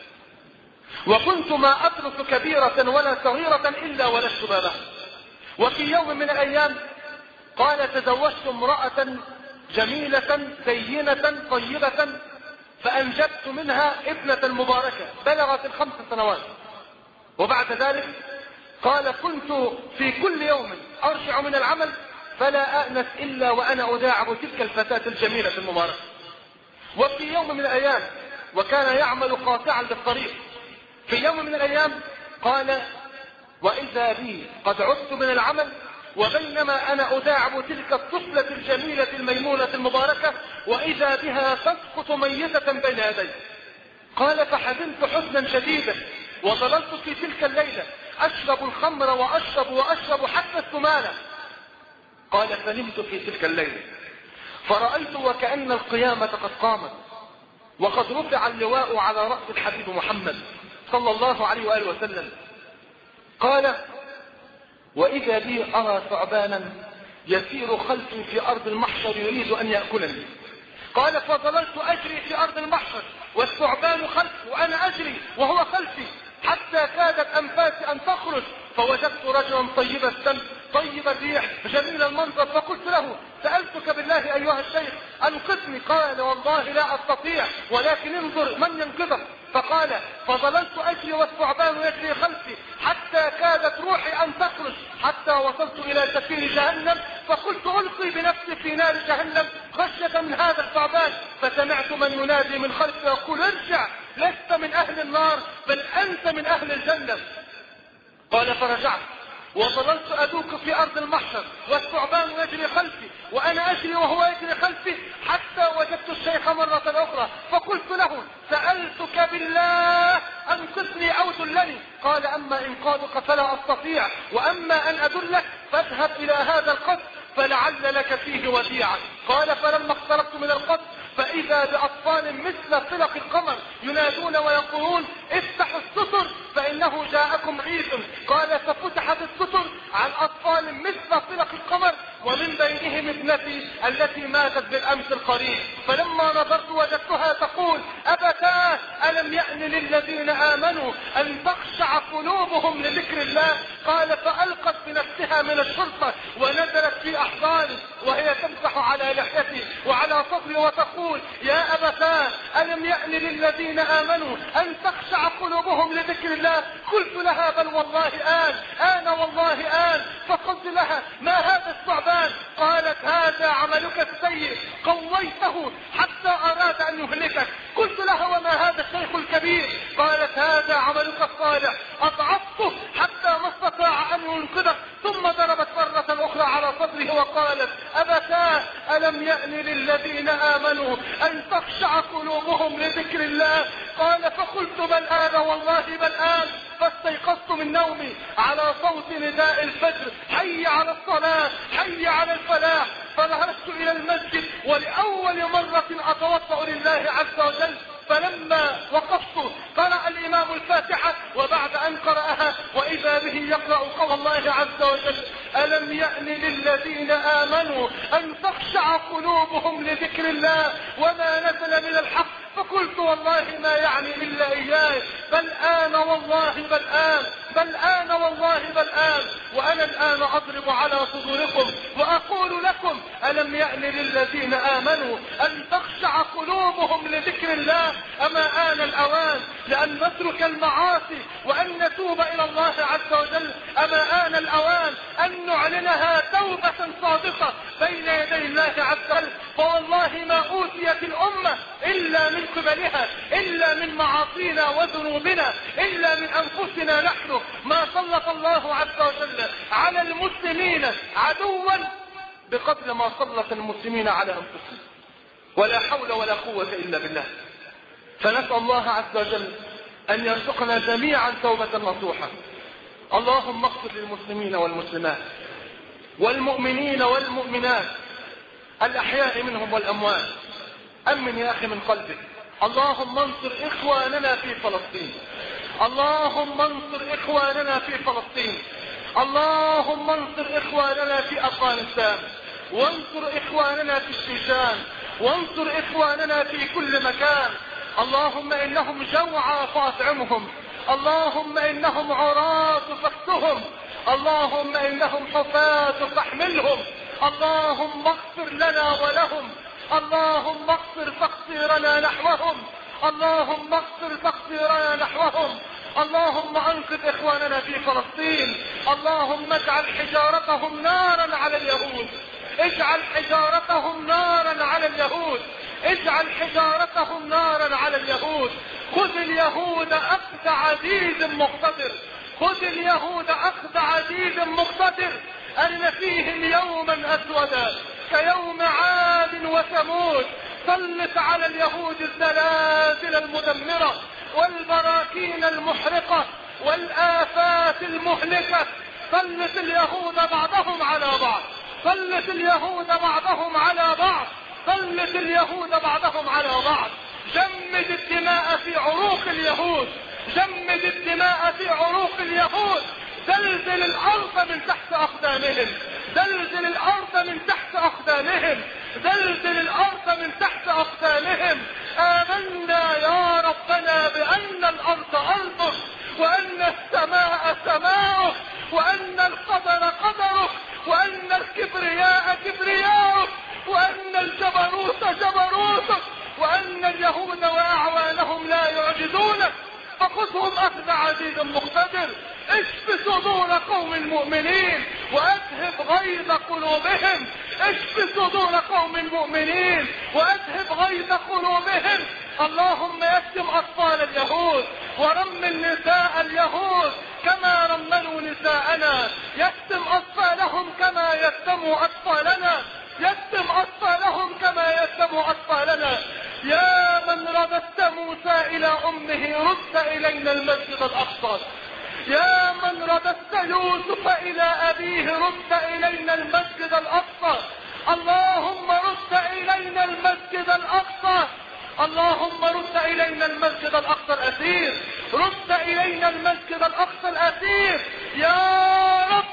[SPEAKER 1] وكنت ما أدرس كبيرة ولا صغيرة إلا ولدت بابها. وفي يوم من الأيام قال تزوجت امرأة جميلة زينة طيبة فأنجبت منها ابنة مباركة بلغت الخمس سنوات. وبعد ذلك قال كنت في كل يوم أرجع من العمل فلا أأنس إلا وأنا أداعب تلك الفتاة الجميلة المباركة. وفي يوم من الأيام وكان يعمل قاطعا للطريق، في يوم من الأيام قال وإذا بي قد عدت من العمل وبينما أنا أداعب تلك الطفلة الجميلة الميمونة المباركة وإذا بها تسقط ميتة بين يدي. قال فحزنت حزنا شديدا وظللت في تلك الليلة أشرب الخمر وأشرب وأشرب حتى الثمانة. قال فنمت في تلك الليلة فرأيت وكأن القيامة قد قامت وقد رفع اللواء على رأس الحبيب محمد صلى الله عليه وآله وسلم. قال وإذا بي أرى ثعبانا يسير خلفي في أرض المحشر يريد أن يأكلني،
[SPEAKER 2] قال فظللت أجري في أرض المحشر والثعبان خلفي وأنا أجري وهو خلفي حتى كادت أنفاسي أن تخرج، فوجدت رجلا طيب السم طيب الريح جميل المنظر، فقلت له سألتك بالله أيها الشيخ أنقذني. قال والله لا أستطيع، ولكن انظر من ينقذك. فقال فظللت أجري والثعبان يجري خلفي حتى كادت روحي أن تخرج، حتى وصلت إلى سفير جهنم، فقلت ألقي بنفسي في نار جهنم خشية من هذا الثعبان، فسمعت من ينادي من خلفي يقول ارجع، لست من أهل النار بل أنت من أهل الجنة. قال فرجعت وظللت أدوك في أرض المحشر والثعبان يجري خلفي وأنا أجري وهو يجري خلفي حتى وجدت الشيخ مرة أخرى، فقلت له سألتك بالله أنقذني أو دلني. قال أما إنقاذك فلا أستطيع، وأما أن أدلك فاذهب إلى هذا القصر فلعل لك فيه وديعة. قال فلما اقتربت من القصر فإذا بأطفال مثل طلق القمر ينادون ويقولون افتحوا الستر فإنه جاءكم عيد. قال ففتحت الستر عن أطفال مثل طلق القمر ومن بينهم ابنتي التي ماتت بالأمس القريب، فلما نظرت وجدتها تقول أبتاه ألم يأن للذين آمنوا أن تخشع قلوبهم لذكر الله. قال فألقت بنفسها من الشرطة ونزلت في أحضاني وهي تمسح على لحيتي وعلى صدري وتقول يا أبتاه ألم يأن للذين آمنوا أن تخشع قلوبهم لذكر الله. قلت لها بل والله آن آن والله آن. فقلت لها ما هذا الثعبان؟ قالت هذا عملك السيء قويته حتى أراد أن يهلكك. قلت لها وما هذا الشيخ الكبير؟ قالت هذا عملك الصالح أضعفته حتى ما استطاع أن ينقذك. ثم ضربت مرة أخرى على صدره وقالت أبتاه ألم يأن للذين آمنوا أن تخشع قلوبهم لذكر الله. قال فقلت بل آن والله بل آن. فاستيقظت من نومي على صوت نداء الفجر حي على الصلاة حي على الفلاح، فذهبت إلى المسجد ولأول مرة أتوضأ لله عز وجل. فلما وقفت قرأ الإمام الفاتحة، وبعد أن قرأها وإذا به يقرأ قول الله عز وجل ألم يأن للذين آمنوا أن تخشع قلوبهم لذكر الله وما نزل من الحق. فقلت والله ما يعني إلا إياه بل آن والله بل آن بل آن والله بل آن. وأنا الآن أضرب على صدوركم وأقول لكم ألم يأن للذين آمنوا أن تخشع قلوبهم لذكر الله. أما آن الأوان لأن نترك المعاصي وأن نتوب إلى الله عز وجل. أما آن الأوان أن نعلنها توبة صادقة بين يدي الله عز وجل. فوالله ما أوتيت الأمة إلا من قبلها إلا من معاصينا وذنوبنا إلا من أنفسنا نحن. ما سلط الله عز وجل على المسلمين عدوا بقدر ما سلط المسلمين على أنفسهم، ولا حول ولا قوة إلا بالله. فنسأل الله عز وجل أن يرزقنا جميعا توبة نصوحة. اللهم اغفر للمسلمين والمسلمات والمؤمنين والمؤمنات الأحياء منهم والأموات. أمن يا أخي من قلبك. اللهم انصر إخواننا في فلسطين، اللهم انصر إخواننا في فلسطين، اللهم انصر إخواننا في أفغانستان، وانصر إخواننا في الشيشان، وانصر إخواننا في كل مكان. اللهم إنهم جوعى فاطعمهم، اللهم إنهم عراة فاكسهم، اللهم إنهم حفاة فاحملهم، اللهم اغفر لنا ولهم، اللهم اغفر تقصيرنا نحوهم، اللهم اغفر تقصيرنا نحوهم. اللهم انقذ اخواننا في فلسطين، اللهم اجعل حجارتهم نارا على اليهود، اجعل حجارتهم نارا على اليهود، اجعل حجارتهم نارا على اليهود. خذ اليهود اخذ عزيز مقتدر، خذ اليهود اخذ عزيز مقتدر. أن فيهم يوما أسودا كيوم عاد وثمود. سلط على اليهود الزلازل المدمرة والبراكين المحرقة والآفات المهلكة. سلط اليهود بعضهم على بعض، سلط اليهود بعضهم على بعض، سلط اليهود بعضهم على بعض. جمد الدماء في عروق اليهود، جمد الدماء في عروق اليهود. زلزل الأرض من تحت أقدامهم، زلزل الأرض من تحت أقدامهم، زلزل الأرض من تحت أقدامهم. عزيز مقتدر اشف صدور قوم المؤمنين واذهب غيظ قلوبهم، اشف صدور قوم المؤمنين واذهب غيظ قلوبهم. اللهم يتم اطفال اليهود ورمل نساء اليهود كما رملوا نساءنا، يتم اطفالهم كما يتموا اطفالنا، يتم اطفالهم كما يتموا اطفالنا. يا من رددت موسى الى امه رد الينا المسجد الاقصى، يا من رددت يوسف الى ابيه رد الينا المسجد الاقصى. اللهم رد الينا المسجد الاقصى، اللهم رد الينا المسجد الاقصى الاثير، رد الينا المسجد الاقصى الاثير يا رب.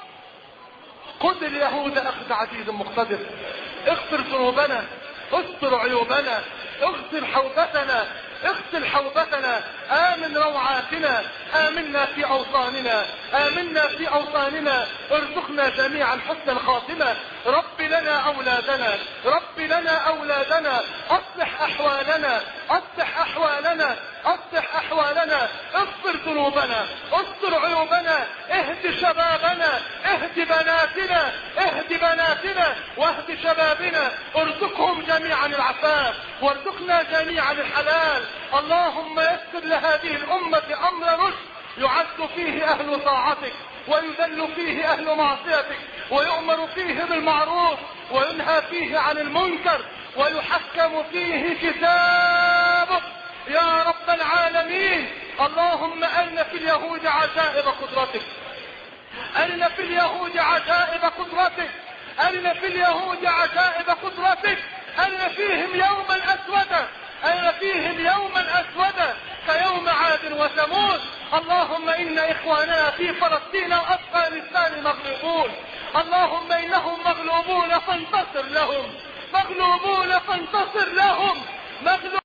[SPEAKER 2] خذ اليهود اخذ عزيز مقتدر، اغفر ذنوبنا، استر عيوبنا، اغسل حوبتنا، اغسل حوبتنا، امن روعاتنا، امنا في اوطاننا، امنا في اوطاننا، ارزقنا جميعا حسن الخاتمة. رب لنا اولادنا، رب لنا اولادنا، اصلح احوالنا، اصلح احوالنا، اصلح احوالنا، اغفر ذنوبنا، استر عيوبنا، اهد شبابنا، اهد بناتنا، اهد بناتنا واهد شبابنا، ارزقهم جميعا العفاف وارزقنا جميعا الحلال. اللهم يسر لهذه الامة امر رشد يعز فيه اهل طاعتك ويذل فيه اهل معصيتك، ويؤمر فيه بالمعروف وينهى فيه عن المنكر، ويحكم فيه كتابك يا رب العالمين. اللهم أرنا في اليهود عجائب قدرتك، أرنا في اليهود عجائب قدرتك، أرنا في اليهود عجائب قدرتك، أرنا فيهم يوما أسودا، أرنا فيهم يوما أسودا كيوم عاد وثمود. اللهم إن إخواننا في فلسطين وأفغانستان مغلوبون، اللهم إنهم مغلوبون فانتصر لهم، مغلوبون فانتصر لهم، مغلوبون